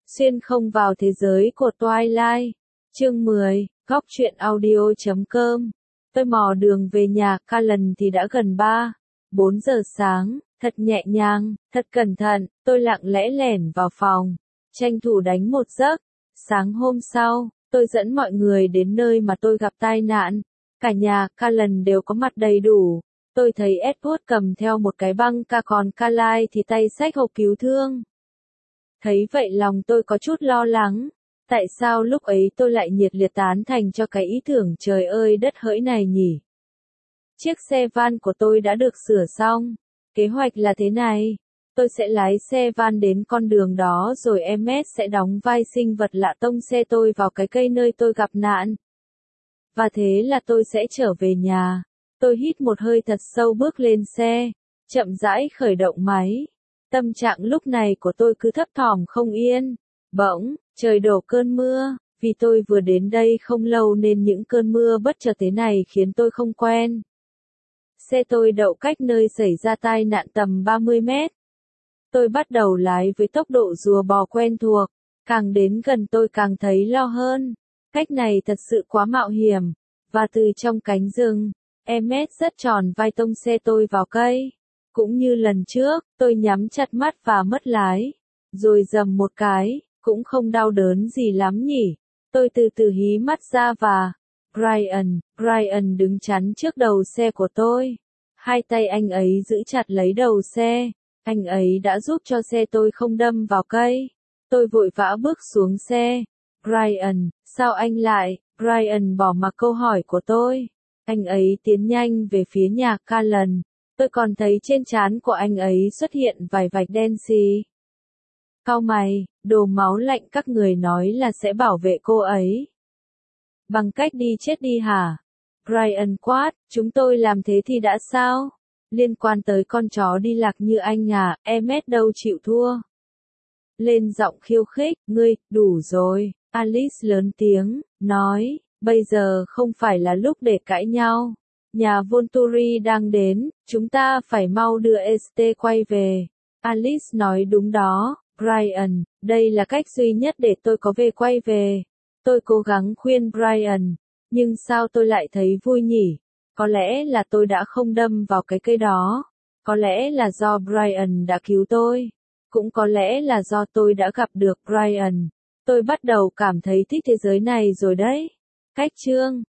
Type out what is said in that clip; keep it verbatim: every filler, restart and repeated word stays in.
Xuyên không vào thế giới của Twilight. Chương mười, góc truyện audio chấm com. Tôi mò đường về nhà Callan thì đã gần ba, bốn giờ sáng, thật nhẹ nhàng, thật cẩn thận, tôi lặng lẽ lẻn vào phòng, tranh thủ đánh một giấc. Sáng hôm sau, tôi dẫn mọi người đến nơi mà tôi gặp tai nạn. Cả nhà Callan đều có mặt đầy đủ. Tôi thấy Edward cầm theo một cái băng ca, còn Carly thì tay xách hộp cứu thương. Thấy vậy lòng tôi có chút lo lắng. Tại sao lúc ấy tôi lại nhiệt liệt tán thành cho cái ý tưởng trời ơi đất hỡi này nhỉ? Chiếc xe van của tôi đã được sửa xong. Kế hoạch là thế này. Tôi sẽ lái xe van đến con đường đó rồi Emmet sẽ đóng vai sinh vật lạ tông xe tôi vào cái cây nơi tôi gặp nạn. Và thế là tôi sẽ trở về nhà. Tôi hít một hơi thật sâu, bước lên xe, chậm rãi khởi động máy. Tâm trạng lúc này của tôi cứ thấp thỏm không yên. Bỗng, trời đổ cơn mưa, vì tôi vừa đến đây không lâu nên những cơn mưa bất chợt thế này khiến tôi không quen. Xe tôi đậu cách nơi xảy ra tai nạn tầm ba mươi mét. Tôi bắt đầu lái với tốc độ rùa bò quen thuộc, càng đến gần tôi càng thấy lo hơn. Cách này thật sự quá mạo hiểm, và từ trong cánh rừng, Emmet rất tròn vai tông xe tôi vào cây. Cũng như lần trước, tôi nhắm chặt mắt và mất lái, rồi dầm một cái, cũng không đau đớn gì lắm nhỉ. Tôi từ từ hí mắt ra và Brian, Brian đứng chắn trước đầu xe của tôi. Hai tay anh ấy giữ chặt lấy đầu xe, anh ấy đã giúp cho xe tôi không đâm vào cây. Tôi vội vã bước xuống xe. Brian, sao anh lại? Brian bỏ mặc câu hỏi của tôi. Anh ấy tiến nhanh về phía nhà Callan. Tôi còn thấy trên trán của anh ấy xuất hiện vài vạch đen xì. Cau mày, đồ máu lạnh, các người nói là sẽ bảo vệ cô ấy. Bằng cách đi chết đi hả? Brian quát, chúng tôi làm thế thì đã sao? Liên quan tới con chó đi lạc như anh à, Emmet đâu chịu thua. Lên giọng khiêu khích, ngươi, đủ rồi, Alice lớn tiếng, nói, bây giờ không phải là lúc để cãi nhau. Nhà Volturi đang đến, chúng ta phải mau đưa Este quay về. Alice nói đúng đó, Brian, đây là cách duy nhất để tôi có về quay về. Tôi cố gắng khuyên Brian, nhưng sao tôi lại thấy vui nhỉ? Có lẽ là tôi đã không đâm vào cái cây đó. Có lẽ là do Brian đã cứu tôi. Cũng có lẽ là do tôi đã gặp được Brian. Tôi bắt đầu cảm thấy thích thế giới này rồi đấy. Cách chương